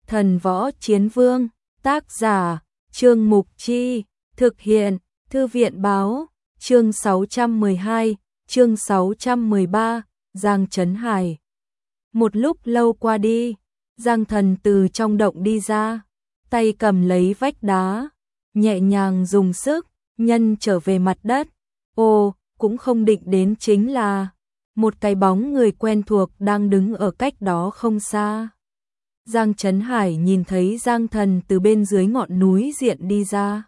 Thần Võ Chiến Vương, tác giả, Trương Mục Chi, thực hiện, Thư viện Báo, chương 612, chương 613, Giang Trấn Hải. Một lúc lâu qua đi, Giang Thần từ trong động đi ra, tay cầm lấy vách đá, nhẹ nhàng dùng sức, nhân trở về mặt đất. Ồ, cũng không định đến chính là một cái bóng người quen thuộc đang đứng ở cách đó không xa. Giang Trấn Hải nhìn thấy Giang Thần từ bên dưới ngọn núi diện đi ra.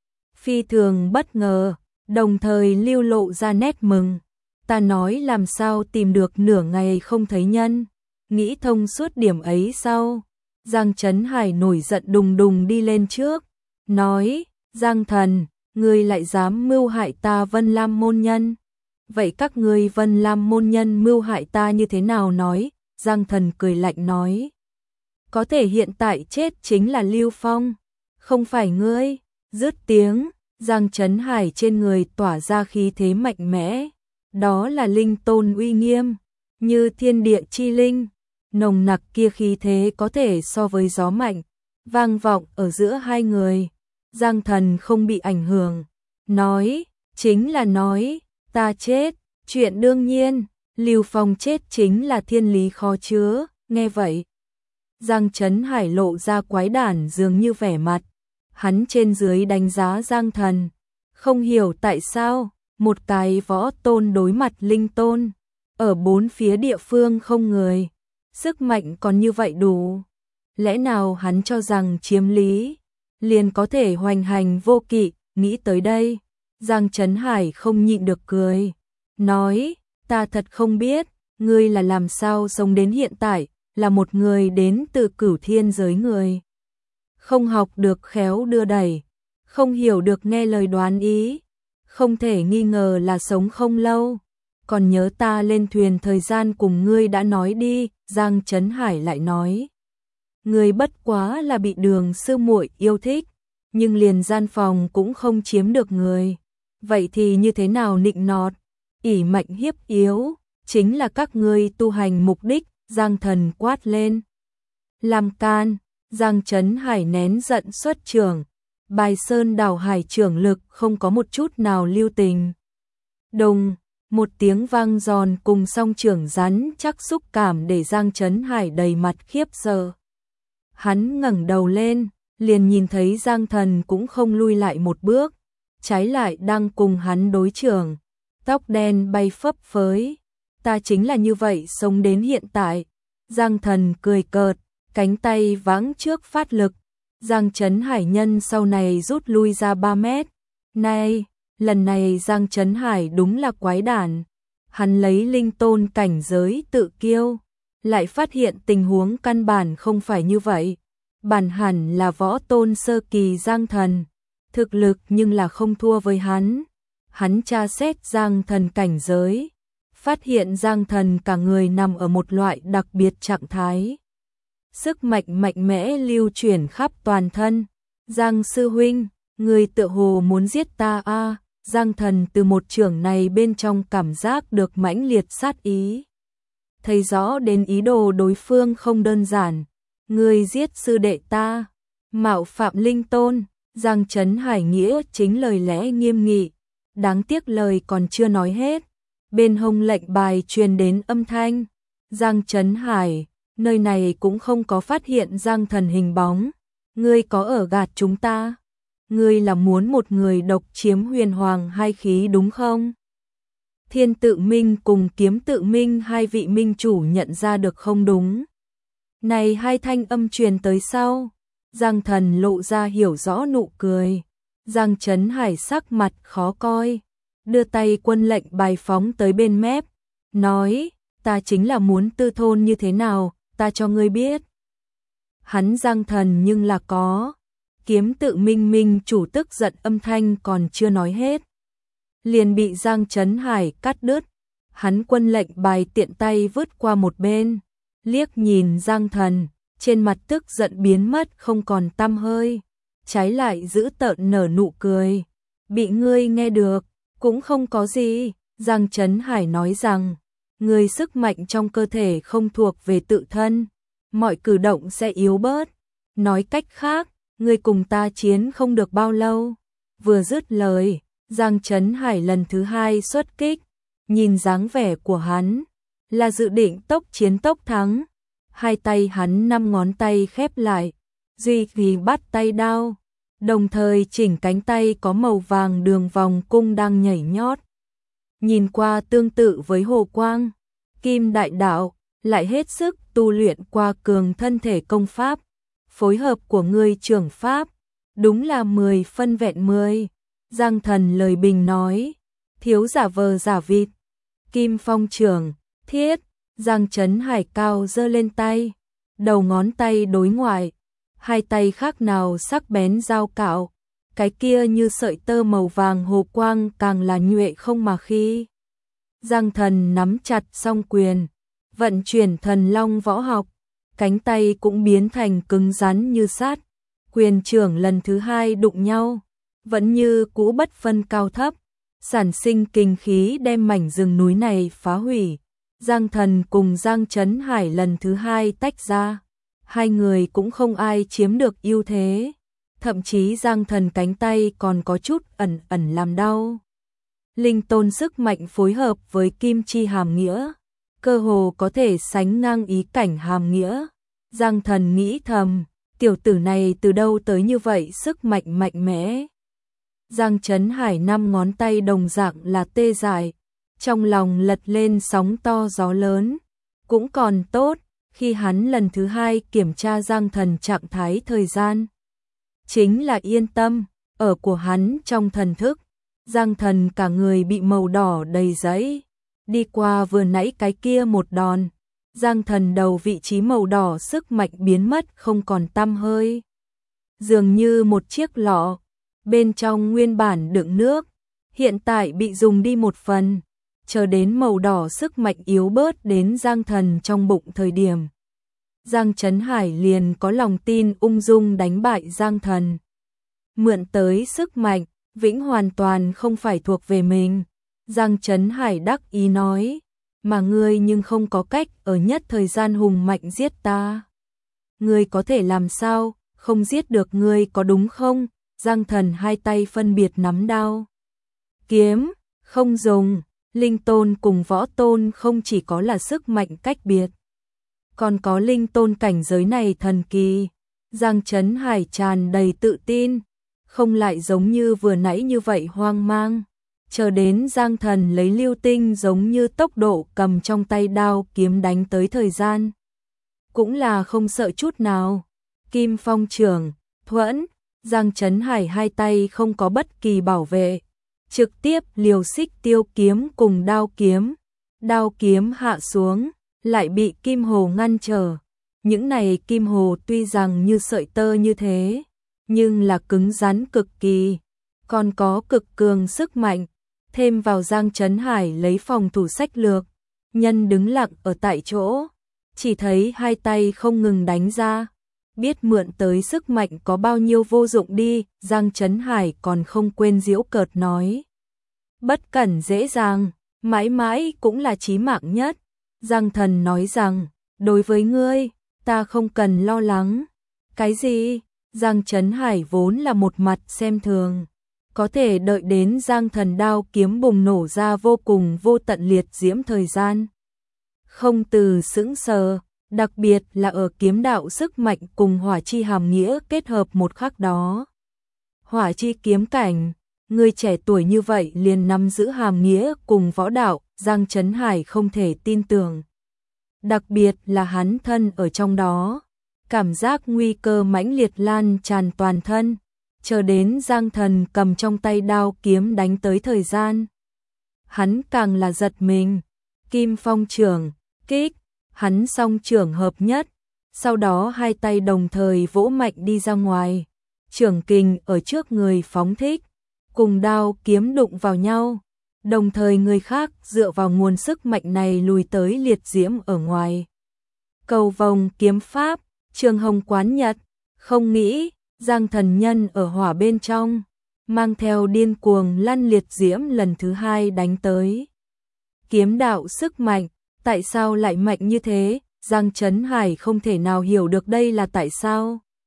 Phi thường bất ngờ, đồng thời lưu lộ ra nét mừng. Ta nói làm sao tìm được nửa ngày không thấy nhân. Nghĩ thông suốt điểm ấy sau. Giang Trấn Hải nổi giận đùng đùng đi lên trước. Nói, Giang Thần, ngươi lại dám mưu hại ta Vân Lam môn nhân. Vậy các ngươi Vân Lam môn nhân mưu hại ta như thế nào nói? Giang Thần cười lạnh nói. Có thể hiện tại chết chính là Lưu Phong, không phải ngươi. Dứt tiếng, Giang Trấn Hải trên người tỏa ra khí thế mạnh mẽ. Đó là linh tôn uy nghiêm, như thiên địa chi linh. Nồng nặc kia khí thế có thể so với gió mạnh, vang vọng ở giữa hai người. Giang Thần không bị ảnh hưởng, nói, chính là nói, ta chết, chuyện đương nhiên, Lưu Phong chết chính là thiên lý khó chứa. Nghe vậy, Giang Trấn Hải lộ ra quái đản dường như vẻ mặt. Hắn trên dưới đánh giá Giang Thần, không hiểu tại sao một cái võ tôn đối mặt linh tôn, ở bốn phía địa phương không người, sức mạnh còn như vậy đủ. Lẽ nào hắn cho rằng chiếm lý liền có thể hoành hành vô kỵ? Nghĩ tới đây, Giang Trấn Hải không nhịn được cười, nói, ta thật không biết, ngươi là làm sao sống đến hiện tại, là một người đến từ Cửu Thiên giới người. Không học được khéo đưa đẩy, không hiểu được nghe lời đoán ý, không thể nghi ngờ là sống không lâu. Còn nhớ ta lên thuyền thời gian cùng ngươi đã nói đi. Giang Trấn Hải lại nói, ngươi bất quá là bị Đường sư muội yêu thích, nhưng liền gian phòng cũng không chiếm được người. Vậy thì như thế nào nịnh nọt, ỷ mạnh hiếp yếu, chính là các ngươi tu hành mục đích. Giang Thần quát lên, làm can. Giang Trấn Hải nén giận xuất trưởng, bài sơn đảo hải trưởng lực không có một chút nào lưu tình. Đùng, một tiếng vang giòn cùng song trưởng rắn chắc xúc cảm để Giang Trấn Hải đầy mặt khiếp sợ. Hắn ngẩng đầu lên, liền nhìn thấy Giang Thần cũng không lui lại một bước, trái lại đang cùng hắn đối chưởng, tóc đen bay phấp phới. Ta chính là như vậy sống đến hiện tại. Giang Thần cười cợt, cánh tay vãng trước phát lực. Giang Trấn Hải nhân sau này rút lui ra 3 mét. Này, lần này Giang Trấn Hải đúng là quái đản. Hắn lấy linh tôn cảnh giới tự kiêu, lại phát hiện tình huống căn bản không phải như vậy. Bản hẳn là võ tôn sơ kỳ Giang Thần, thực lực nhưng là không thua với hắn. Hắn tra xét Giang Thần cảnh giới, phát hiện Giang Thần cả người nằm ở một loại đặc biệt trạng thái. Sức mạnh mạnh mẽ lưu chuyển khắp toàn thân. Giang sư huynh, người tựa hồ muốn giết ta a. Giang Thần từ một chưởng này bên trong cảm giác được mãnh liệt sát ý. Thấy rõ đến ý đồ đối phương không đơn giản. Người giết sư đệ ta, mạo phạm linh tôn. Giang Trấn Hải nghĩa chính lời lẽ nghiêm nghị. Đáng tiếc lời còn chưa nói hết, bên hông lệnh bài truyền đến âm thanh. Giang Trấn Hải, nơi này cũng không có phát hiện Giang Thần hình bóng. Ngươi có ở gạt chúng ta? Ngươi là muốn một người độc chiếm huyền hoàng hai khí đúng không? Thiên Tự Minh cùng Kiếm Tự Minh hai vị minh chủ nhận ra được không đúng. Này hai thanh âm truyền tới sau. Giang Thần lộ ra hiểu rõ nụ cười. Giang Trấn Hải sắc mặt khó coi, đưa tay quân lệnh bài phóng tới bên mép, nói, ta chính là muốn tư thôn như thế nào, ta cho ngươi biết. Hắn Giang Thần nhưng là có. Kiếm Tự Minh minh chủ tức giận âm thanh còn chưa nói hết, liền bị Giang Trấn Hải cắt đứt. Hắn quân lệnh bài tiện tay vứt qua một bên, liếc nhìn Giang Thần, trên mặt tức giận biến mất không còn tăm hơi, trái lại giữ tợn nở nụ cười. Bị ngươi nghe được, cũng không có gì. Giang Trấn Hải nói rằng, người sức mạnh trong cơ thể không thuộc về tự thân, mọi cử động sẽ yếu bớt, Nói cách khác, ngươi cùng ta chiến không được bao lâu. Vừa dứt lời, Giang Trấn Hải lần thứ hai xuất kích, nhìn dáng vẻ của hắn, là dự định tốc chiến tốc thắng. Hai tay hắn 5 ngón tay khép lại, duy trì bắt tay đao, đồng thời chỉnh cánh tay có màu vàng đường vòng cung đang nhảy nhót. Nhìn qua tương tự với hồ quang, kim đại đạo, lại hết sức tu luyện qua cường thân thể công pháp. Phối hợp của ngươi trưởng pháp, đúng là 10 phân vẹn 10. Giang Thần lời bình nói, thiếu giả vờ giả vịt. Kim phong trưởng, thiết, Giang Trấn Hải cao giơ lên tay, đầu ngón tay đối ngoại, hai tay khác nào sắc bén dao cạo, cái kia như sợi tơ màu vàng hồ quang càng là nhuệ không mà khi. Giang Thần nắm chặt song quyền, vận chuyển thần long võ học, cánh tay cũng biến thành cứng rắn như sắt. Quyền trưởng lần thứ hai đụng nhau, vẫn như cũ bất phân cao thấp, sản sinh kinh khí đem mảnh rừng núi này phá hủy. Giang Thần cùng Giang Trấn Hải lần thứ hai tách ra, hai người cũng không ai chiếm được ưu thế, thậm chí Giang Thần cánh tay còn có chút ẩn ẩn làm đau. Linh tôn sức mạnh phối hợp với kim chi hàm nghĩa, cơ hồ có thể sánh ngang ý cảnh hàm nghĩa. Giang Thần nghĩ thầm, tiểu tử này từ đâu tới như vậy sức mạnh mạnh mẽ. Giang Trấn Hải 5 ngón tay đồng dạng là tê dại, trong lòng lật lên sóng to gió lớn. Cũng còn tốt, khi hắn lần thứ hai kiểm tra Giang Thần trạng thái thời gian, chính là yên tâm, ở của hắn trong thần thức, Giang Thần cả người bị màu đỏ đầy giấy, đi qua vừa nãy cái kia một đòn, Giang Thần đầu vị trí màu đỏ sức mạnh biến mất không còn tăm hơi. Dường như một chiếc lọ, bên trong nguyên bản đựng nước, hiện tại bị dùng đi một phần, chờ đến màu đỏ sức mạnh yếu bớt đến Giang Thần trong bụng thời điểm. Giang Trấn Hải liền có lòng tin ung dung đánh bại Giang Thần. Mượn tới sức mạnh, vĩnh hoàn toàn không phải thuộc về mình. Giang Trấn Hải đắc ý nói, mà ngươi nhưng không có cách ở nhất thời gian hùng mạnh giết ta. Ngươi có thể làm sao, không giết được ngươi có đúng không? Giang Thần hai tay phân biệt nắm đao. Kiếm, không dùng, linh tôn cùng võ tôn không chỉ có là sức mạnh cách biệt, còn có linh tôn cảnh giới này thần kỳ. Giang Trấn Hải tràn đầy tự tin, không lại giống như vừa nãy như vậy hoang mang. Chờ đến Giang Thần lấy lưu tinh giống như tốc độ cầm trong tay đao kiếm đánh tới thời gian, cũng là không sợ chút nào. Kim phong trưởng, thuẫn, Giang Trấn Hải hai tay không có bất kỳ bảo vệ, trực tiếp liều xích tiêu kiếm cùng đao kiếm hạ xuống, lại bị kim hồ ngăn trở. Những này kim hồ tuy rằng như sợi tơ như thế, nhưng là cứng rắn cực kỳ, còn có cực cường sức mạnh. Thêm vào Giang Trấn Hải lấy phòng thủ sách lược, nhân đứng lặng ở tại chỗ, chỉ thấy hai tay không ngừng đánh ra, biết mượn tới sức mạnh có bao nhiêu vô dụng đi. Giang Trấn Hải còn không quên giễu cợt nói, bất cẩn dễ dàng, mãi mãi cũng là chí mạng nhất. Giang Thần nói rằng, đối với ngươi, ta không cần lo lắng. Cái gì? Giang Trấn Hải vốn là một mặt xem thường, có thể đợi đến Giang Thần đao kiếm bùng nổ ra vô cùng vô tận liệt diễm thời gian, không từ sững sờ, đặc biệt là ở kiếm đạo sức mạnh cùng hỏa chi hàm nghĩa kết hợp một khắc đó. Hỏa chi kiếm cảnh, người trẻ tuổi như vậy liền nắm giữ hàm nghĩa cùng võ đạo, Giang Trấn Hải không thể tin tưởng. Đặc biệt là hắn thân ở trong đó, cảm giác nguy cơ mãnh liệt lan tràn toàn thân. Chờ đến Giang Thần cầm trong tay đao kiếm đánh tới thời gian, hắn càng là giật mình. Kim phong trưởng, kích, hắn song trưởng hợp nhất, sau đó hai tay đồng thời vỗ mạnh đi ra ngoài, trưởng kình ở trước người phóng thích, cùng đao kiếm đụng vào nhau, đồng thời người khác dựa vào nguồn sức mạnh này lùi tới liệt diễm ở ngoài. Cầu vồng kiếm pháp, Trường Hồng quán nhật, không nghĩ Giang Thần nhân ở hỏa bên trong, mang theo điên cuồng lăn liệt diễm lần thứ hai đánh tới. Kiếm đạo sức mạnh, tại sao lại mạnh như thế? Giang Trấn Hải không thể nào hiểu được đây là tại sao.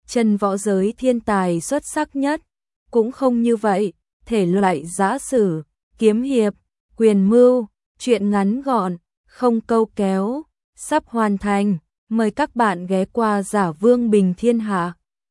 chân võ giới thiên tài xuất sắc nhất. Cũng không như vậy, thể loại giã sử, kiếm hiệp, quyền mưu, truyện ngắn gọn, không câu kéo, sắp hoàn thành. Mời các bạn ghé qua Giả Vương Bình Thiên Hạ.